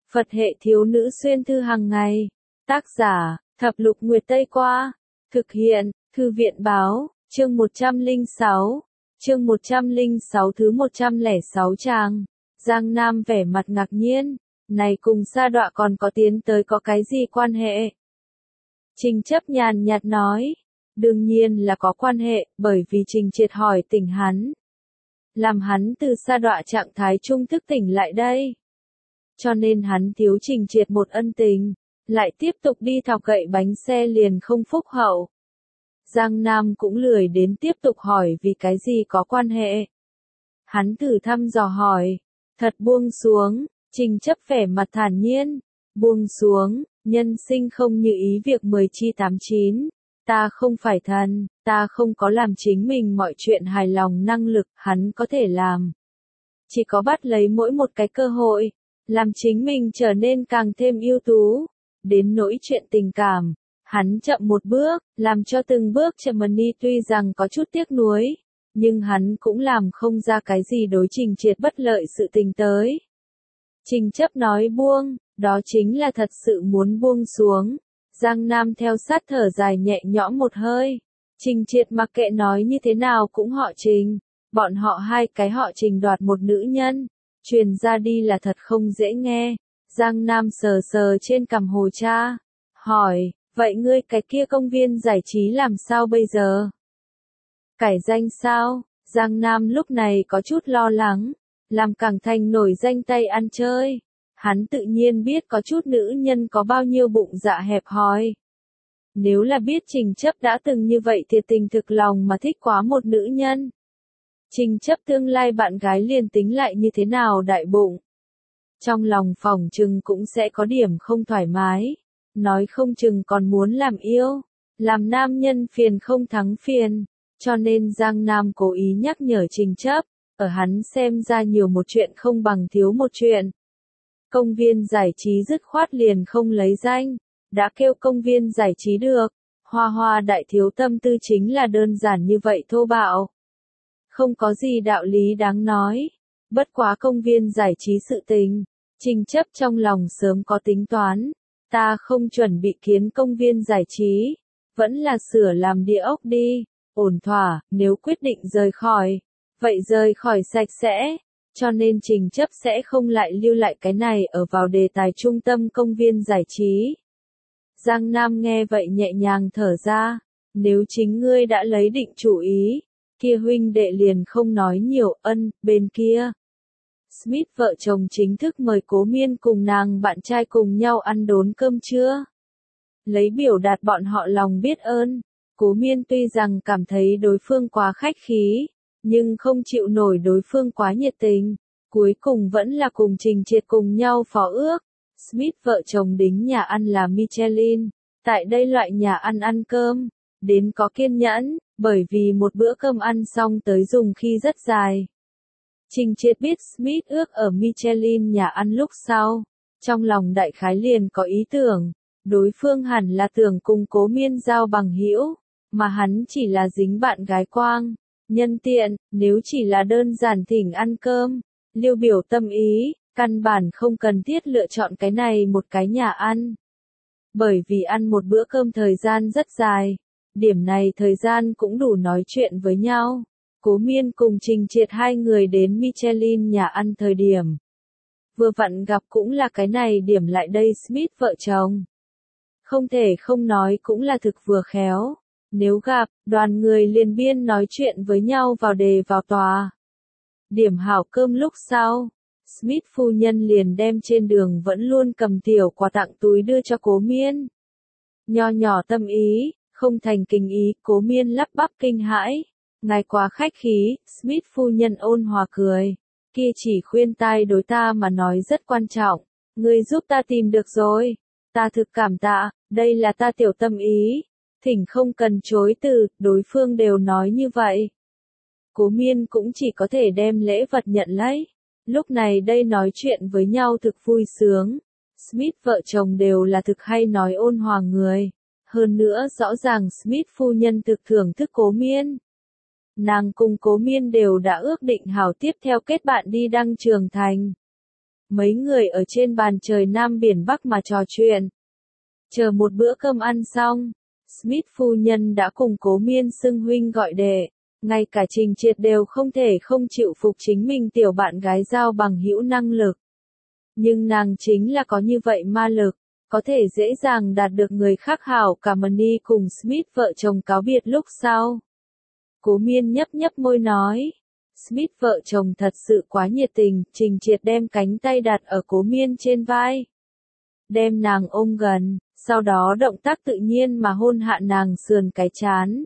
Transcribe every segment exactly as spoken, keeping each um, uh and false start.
Phật hệ thiếu nữ xuyên thư hàng ngày. Tác giả, Thập Lục Nguyệt Tây Qua. Thực hiện, Thư viện Báo, chương một trăm lẻ sáu. Chương một trăm lẻ sáu thứ một trăm lẻ sáu trang. Giang Nam vẻ mặt ngạc nhiên. Này cùng Sa Đọa còn có tiến tới có cái gì quan hệ? Trình Chấp nhàn nhạt nói. Đương nhiên là có quan hệ, bởi vì Trình Triệt hỏi tỉnh hắn. Làm hắn từ Sa Đọa trạng thái trung thức tỉnh lại đây. Cho nên hắn thiếu Trình Triệt một ân tình, lại tiếp tục đi thọc gậy bánh xe liền không phúc hậu. Giang Nam cũng lười đến tiếp tục hỏi vì cái gì có quan hệ. Hắn thử thăm dò hỏi, thật buông xuống, Trình Chấp vẻ mặt thản nhiên, buông xuống, nhân sinh không như ý việc mười chi tám chín. Ta không phải thần, ta không có làm chính mình mọi chuyện hài lòng năng lực, hắn có thể làm. Chỉ có bắt lấy mỗi một cái cơ hội, làm chính mình trở nên càng thêm ưu tú. Đến nỗi chuyện tình cảm, hắn chậm một bước, làm cho từng bước chậm đi tuy rằng có chút tiếc nuối, nhưng hắn cũng làm không ra cái gì đối Trình Triệt bất lợi sự tình tới. Trình Chấp nói buông, đó chính là thật sự muốn buông xuống. Giang Nam theo sát thở dài nhẹ nhõm một hơi. Trình Triệt mặc kệ nói như thế nào cũng họ Trình. Bọn họ hai cái họ Trình đoạt một nữ nhân. Truyền ra đi là thật không dễ nghe. Giang Nam sờ sờ trên cằm Hồ Cha. Hỏi, vậy ngươi cái kia công viên giải trí làm sao bây giờ? Cải danh sao? Giang Nam lúc này có chút lo lắng. Làm càng thành nổi danh tay ăn chơi. Hắn tự nhiên biết có chút nữ nhân có bao nhiêu bụng dạ hẹp hòi. Nếu là biết Trình Chấp đã từng như vậy thiệt tình thực lòng mà thích quá một nữ nhân. Trình Chấp tương lai bạn gái liền tính lại như thế nào đại bụng. Trong lòng phỏng chừng cũng sẽ có điểm không thoải mái. Nói không chừng còn muốn làm yêu. Làm nam nhân phiền không thắng phiền. Cho nên Giang Nam cố ý nhắc nhở Trình Chấp. Ở hắn xem ra nhiều một chuyện không bằng thiếu một chuyện. Công viên giải trí dứt khoát liền không lấy danh. Đã kêu công viên giải trí được. Hoa Hoa đại thiếu tâm tư chính là đơn giản như vậy thô bạo. Không có gì đạo lý đáng nói. Bất quá công viên giải trí sự tình. Trình Chấp trong lòng sớm có tính toán. Ta không chuẩn bị kiến công viên giải trí. Vẫn là sửa làm địa ốc đi. Ổn thỏa, nếu quyết định rời khỏi. Vậy rời khỏi sạch sẽ. Cho nên Trình Chấp sẽ không lại lưu lại cái này ở vào đề tài trung tâm công viên giải trí. Giang Nam nghe vậy nhẹ nhàng thở ra. Nếu chính ngươi đã lấy định chủ ý. Kia huynh đệ liền không nói nhiều. Ân, bên kia. Smith vợ chồng chính thức mời Cố Miên cùng nàng bạn trai cùng nhau ăn đốn cơm trưa. Lấy biểu đạt bọn họ lòng biết ơn. Cố Miên tuy rằng cảm thấy đối phương quá khách khí. Nhưng không chịu nổi đối phương quá nhiệt tình. Cuối cùng vẫn là cùng Trình Triệt cùng nhau phó ước. Smith vợ chồng đính nhà ăn là Michelin. Tại đây loại nhà ăn ăn cơm. Đến có kiên nhẫn. Bởi vì một bữa cơm ăn xong tới dùng khi rất dài. Trình Triệt biết Smith ước ở Michelin nhà ăn lúc sau. Trong lòng đại khái liền có ý tưởng. Đối phương hẳn là tưởng cùng Cố Miên giao bằng hữu. Mà hắn chỉ là dính bạn gái quang. Nhân tiện, nếu chỉ là đơn giản thỉnh ăn cơm, liêu biểu tâm ý, căn bản không cần thiết lựa chọn cái này một cái nhà ăn. Bởi vì ăn một bữa cơm thời gian rất dài, điểm này thời gian cũng đủ nói chuyện với nhau. Cố Miên cùng Trình Triệt hai người đến Michelin nhà ăn thời điểm. Vừa vặn gặp cũng là cái này điểm lại đây Smith vợ chồng. Không thể không nói cũng là thực vừa khéo. Nếu gặp, đoàn người liền biên nói chuyện với nhau vào đề vào tòa. Điểm hảo cơm lúc sau, Smith phu nhân liền đem trên đường vẫn luôn cầm tiểu quà tặng túi đưa cho Cố Miên. Nho nhỏ tâm ý, không thành kinh ý, Cố Miên lắp bắp kinh hãi. Ngài quá khách khí, Smith phu nhân ôn hòa cười. Kia chỉ khuyên tai đối ta mà nói rất quan trọng. Ngươi giúp ta tìm được rồi. Ta thực cảm tạ, đây là ta tiểu tâm ý. Thỉnh không cần chối từ, đối phương đều nói như vậy. Cố Miên cũng chỉ có thể đem lễ vật nhận lấy. Lúc này đây nói chuyện với nhau thực vui sướng. Smith vợ chồng đều là thực hay nói ôn hòa người. Hơn nữa rõ ràng Smith phu nhân thực thưởng thức Cố Miên. Nàng cùng Cố Miên đều đã ước định hảo tiếp theo kết bạn đi Đăng Trường Thành. Mấy người ở trên bàn trời Nam Biển Bắc mà trò chuyện. Chờ một bữa cơm ăn xong, Smith phu nhân đã cùng Cố Miên xưng huynh gọi đệ. Ngay cả Trình Triệt đều không thể không chịu phục chính mình tiểu bạn gái giao bằng hữu năng lực. Nhưng nàng chính là có như vậy ma lực, có thể dễ dàng đạt được người khác hảo cảm. Money cùng Smith vợ chồng cáo biệt lúc sau. Cố Miên nhấp nhấp môi nói. Smith vợ chồng thật sự quá nhiệt tình, Trình Triệt đem cánh tay đặt ở Cố Miên trên vai. Đem nàng ôm gần, sau đó động tác tự nhiên mà hôn hạ nàng sườn cái trán.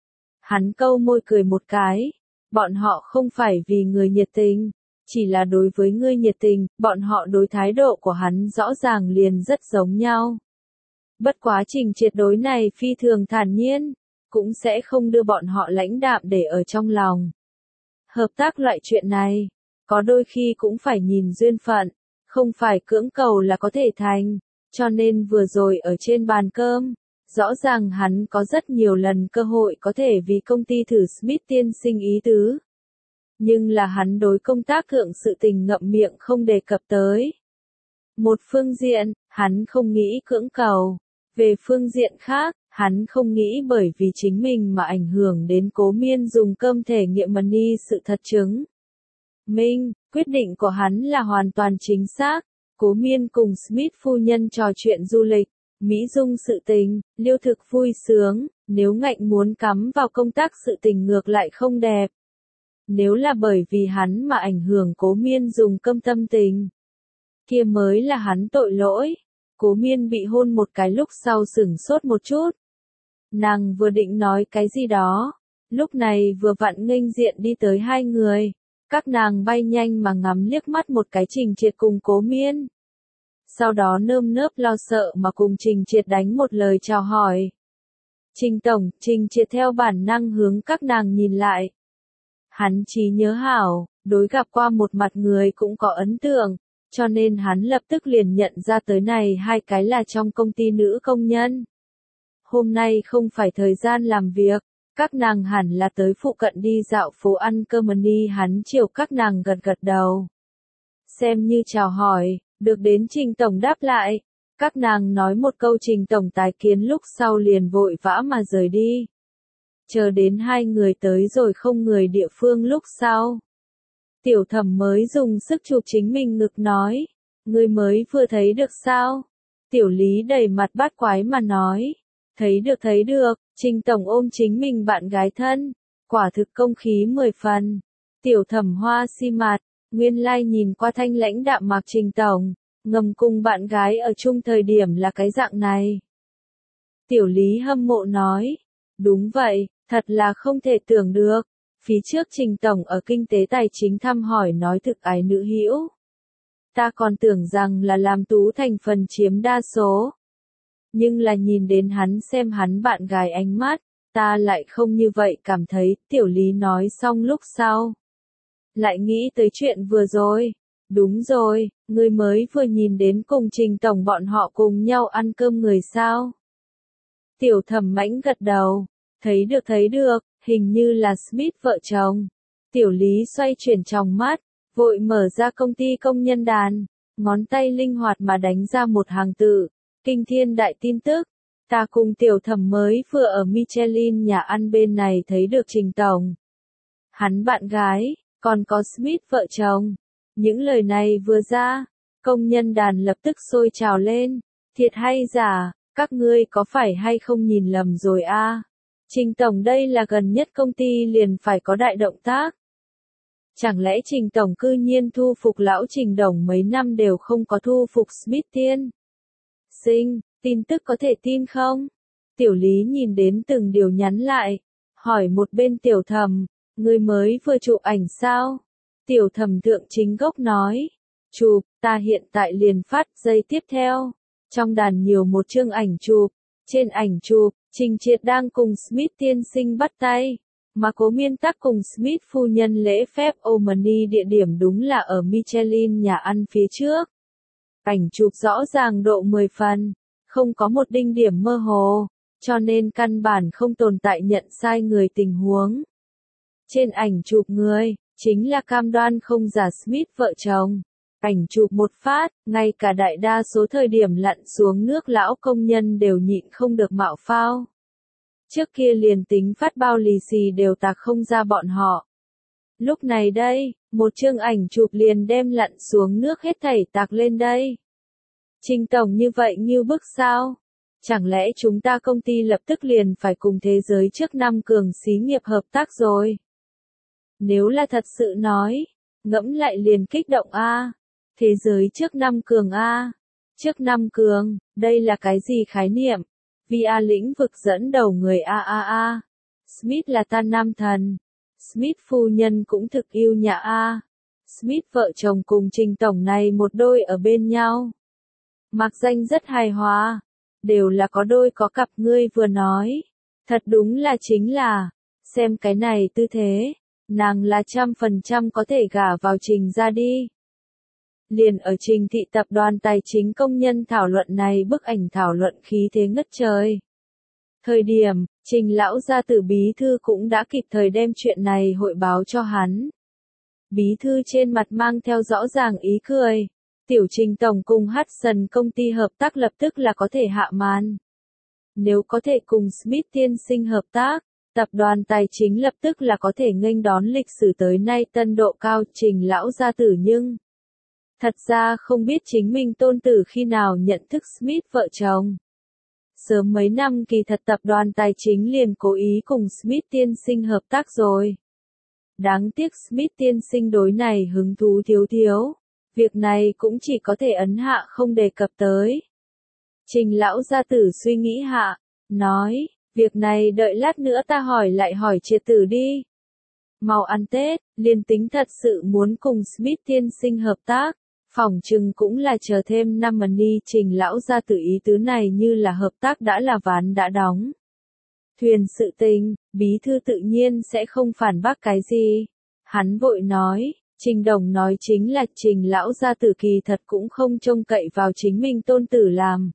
Hắn câu môi cười một cái, bọn họ không phải vì người nhiệt tình, chỉ là đối với ngươi nhiệt tình, bọn họ đối thái độ của hắn rõ ràng liền rất giống nhau. Bất quá Trình Triệt đối này phi thường thản nhiên, cũng sẽ không đưa bọn họ lãnh đạm để ở trong lòng. Hợp tác loại chuyện này, có đôi khi cũng phải nhìn duyên phận, không phải cưỡng cầu là có thể thành, cho nên vừa rồi ở trên bàn cơm, rõ ràng hắn có rất nhiều lần cơ hội có thể vì công ty thử Smith tiên sinh ý tứ. Nhưng là hắn đối công tác thượng sự tình ngậm miệng không đề cập tới. Một phương diện, hắn không nghĩ cưỡng cầu. Về phương diện khác, hắn không nghĩ bởi vì chính mình mà ảnh hưởng đến Cố Miên dùng cơm thể nghiệm Money sự thật chứng. Minh, quyết định của hắn là hoàn toàn chính xác. Cố Miên cùng Smith phu nhân trò chuyện du lịch, Mỹ Dung sự tình, Liêu thực vui sướng, nếu ngạnh muốn cắm vào công tác sự tình ngược lại không đẹp. Nếu là bởi vì hắn mà ảnh hưởng Cố Miên dùng cơm tâm tình, kia mới là hắn tội lỗi. Cố Miên bị hôn một cái lúc sau sửng sốt một chút. Nàng vừa định nói cái gì đó, lúc này vừa vặn nghênh diện đi tới hai người. Các nàng bay nhanh mà ngắm liếc mắt một cái Trình Triệt cùng Cố Miên. Sau đó nơm nớp lo sợ mà cùng Trình Triệt đánh một lời chào hỏi. Trình Tổng, Trình Triệt theo bản năng hướng các nàng nhìn lại. Hắn trí nhớ hảo, đối gặp qua một mặt người cũng có ấn tượng, cho nên hắn lập tức liền nhận ra tới này hai cái là trong công ty nữ công nhân. Hôm nay không phải thời gian làm việc, các nàng hẳn là tới phụ cận đi dạo phố ăn cơm. Money hắn chiều các nàng gật gật đầu. Xem như chào hỏi, được đến Trình Tổng đáp lại. Các nàng nói một câu Trình Tổng tái kiến lúc sau liền vội vã mà rời đi. Chờ đến hai người tới rồi không người địa phương lúc sau. Tiểu Thẩm mới dùng sức chụp chính mình ngực nói. Ngươi mới vừa thấy được sao? Tiểu Lý đầy mặt bát quái mà nói. Thấy được thấy được, Trình Tổng ôm chính mình bạn gái thân. Quả thực công khí mười phần. Tiểu Thẩm hoa si mặt, nguyên lai nhìn qua thanh lãnh đạm mạc Trình Tổng. Ngầm cùng bạn gái ở chung thời điểm là cái dạng này. Tiểu Lý hâm mộ nói. Đúng vậy, thật là không thể tưởng được. Phía trước Trình Tổng ở kinh tế tài chính thăm hỏi nói thực ái nữ hữu. Ta còn tưởng rằng là làm Tú thành phần chiếm đa số. Nhưng là nhìn đến hắn xem hắn bạn gái ánh mắt, ta lại không như vậy cảm thấy. Tiểu Lý nói xong lúc sau. Lại nghĩ tới chuyện vừa rồi. Đúng rồi, người mới vừa nhìn đến cùng Trình Tổng bọn họ cùng nhau ăn cơm người sao. Tiểu Thẩm mãnh gật đầu. Thấy được thấy được, hình như là Smith vợ chồng. Tiểu Lý xoay chuyển tròng mắt, vội mở ra công ty công nhân đàn, ngón tay linh hoạt mà đánh ra một hàng tự. Kinh thiên đại tin tức. Ta cùng Tiểu Thẩm mới vừa ở Michelin nhà ăn bên này thấy được Trình Tổng. Hắn bạn gái, còn có Smith vợ chồng. Những lời này vừa ra, công nhân đàn lập tức sôi trào lên. Thiệt hay giả, các ngươi có phải hay không nhìn lầm rồi a? À? Trình Tổng đây là gần nhất công ty liền phải có đại động tác. Chẳng lẽ Trình Tổng cư nhiên thu phục lão Trình Đồng mấy năm đều không có thu phục Smith tiên? Sinh, tin tức có thể tin không? Tiểu Lý nhìn đến từng điều nhắn lại, hỏi một bên Tiểu Thẩm, người mới vừa chụp ảnh sao? Tiểu Thẩm thượng chính gốc nói, chụp, ta hiện tại liền phát. Giây tiếp theo, trong đàn nhiều một chương ảnh chụp, trên ảnh chụp, Trình Triệt đang cùng Smith tiên sinh bắt tay, mà Cố Miên tắc cùng Smith phu nhân lễ phép. Money địa điểm đúng là ở Michelin nhà ăn phía trước. Ảnh chụp rõ ràng độ mười phần, không có một đinh điểm mơ hồ, cho nên căn bản không tồn tại nhận sai người tình huống. Trên ảnh chụp người, chính là cam đoan không giả Smith vợ chồng. Ảnh chụp một phát, ngay cả đại đa số thời điểm lặn xuống nước lão công nhân đều nhịn không được mạo phao. Trước kia liền tính phát bao lì xì đều tạc không ra bọn họ. Lúc này đây, một chương ảnh chụp liền đem lặn xuống nước hết thảy tạc lên đây. Trình tổng như vậy như bức sao? Chẳng lẽ chúng ta công ty lập tức liền phải cùng thế giới trước năm cường xí nghiệp hợp tác rồi? Nếu là thật sự nói, ngẫm lại liền kích động a. Thế giới trước năm cường a. Trước năm cường, đây là cái gì khái niệm? vê rờ lĩnh vực dẫn đầu người a a a. Smith là ta nam thần. Smith phu nhân cũng thực yêu nhà a. Smith vợ chồng cùng Trình tổng này một đôi ở bên nhau. Mặc danh rất hài hòa. Đều là có đôi có cặp ngươi vừa nói. Thật đúng là chính là. Xem cái này tư thế. Nàng là trăm phần trăm có thể gả vào Trình ra đi. Liền ở Trình thị tập đoàn tài chính công nhân thảo luận này bức ảnh thảo luận khí thế ngất trời. Thời điểm, Trình lão gia tử bí thư cũng đã kịp thời đem chuyện này hội báo cho hắn. Bí thư trên mặt mang theo rõ ràng ý cười. Tiểu Trình tổng cùng Hudson công ty hợp tác lập tức là có thể hạ màn. Nếu có thể cùng Smith tiên sinh hợp tác, tập đoàn tài chính lập tức là có thể nghênh đón lịch sử tới nay tân độ cao. Trình lão gia tử nhưng thật ra không biết chính mình tôn tử khi nào nhận thức Smith vợ chồng. Sớm mấy năm kỳ thật tập đoàn tài chính liền cố ý cùng Smith tiên sinh hợp tác rồi. Đáng tiếc Smith tiên sinh đối này hứng thú thiếu thiếu. Việc này cũng chỉ có thể ấn hạ không đề cập tới. Trình lão gia tử suy nghĩ hạ, nói, việc này đợi lát nữa ta hỏi lại hỏi triệt tử đi. Mau ăn Tết, liền tính thật sự muốn cùng Smith tiên sinh hợp tác. Phỏng chừng cũng là chờ thêm năm money. Trình lão gia tử ý tứ này như là hợp tác đã là ván đã đóng. Thuyền sự tình, bí thư tự nhiên sẽ không phản bác cái gì. Hắn vội nói, Trình đồng nói chính là Trình lão gia tử kỳ thật cũng không trông cậy vào chính mình tôn tử làm.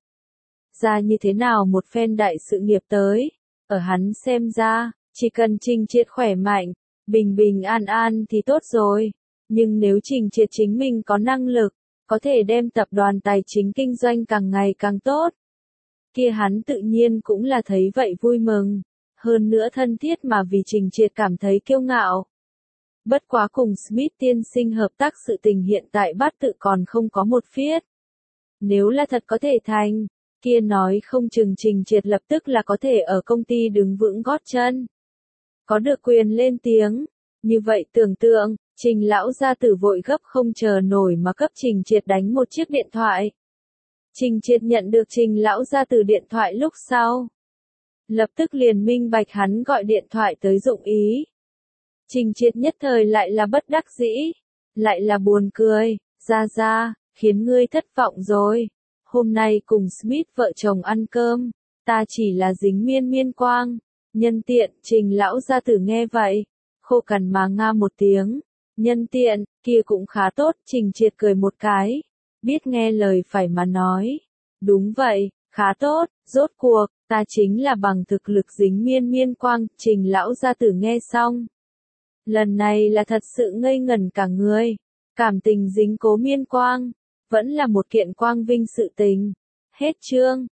Ra như thế nào một phen đại sự nghiệp tới, ở hắn xem ra, chỉ cần Trình Triệt khỏe mạnh, bình bình an an thì tốt rồi. Nhưng nếu Trình Triệt chính mình có năng lực, có thể đem tập đoàn tài chính kinh doanh càng ngày càng tốt, kia hắn tự nhiên cũng là thấy vậy vui mừng. Hơn nữa thân thiết mà vì Trình Triệt cảm thấy kiêu ngạo. Bất quá cùng Smith tiên sinh hợp tác sự tình hiện tại bát tự còn không có một phiết. Nếu là thật có thể thành, kia nói không chừng Trình Triệt lập tức là có thể ở công ty đứng vững gót chân. Có được quyền lên tiếng. Như vậy tưởng tượng, Trình lão gia tử vội gấp không chờ nổi mà cấp Trình Triệt đánh một chiếc điện thoại. Trình Triệt nhận được Trình lão gia tử điện thoại lúc sau. Lập tức liền minh bạch hắn gọi điện thoại tới dụng ý. Trình Triệt nhất thời lại là bất đắc dĩ, lại là buồn cười, ra ra, khiến ngươi thất vọng rồi. Hôm nay cùng Smith vợ chồng ăn cơm, ta chỉ là dính miên miên quang. Nhân tiện, Trình lão gia tử nghe vậy, khô cằn mà nga một tiếng. Nhân tiện, kia cũng khá tốt. Trình Triệt cười một cái, biết nghe lời phải mà nói. Đúng vậy, khá tốt, rốt cuộc, ta chính là bằng thực lực dính miên miên quang. Trình lão gia tử nghe xong. Lần này là thật sự ngây ngẩn cả người. Cảm tình dính cố miên quang, vẫn là một kiện quang vinh sự tình. Hết chương.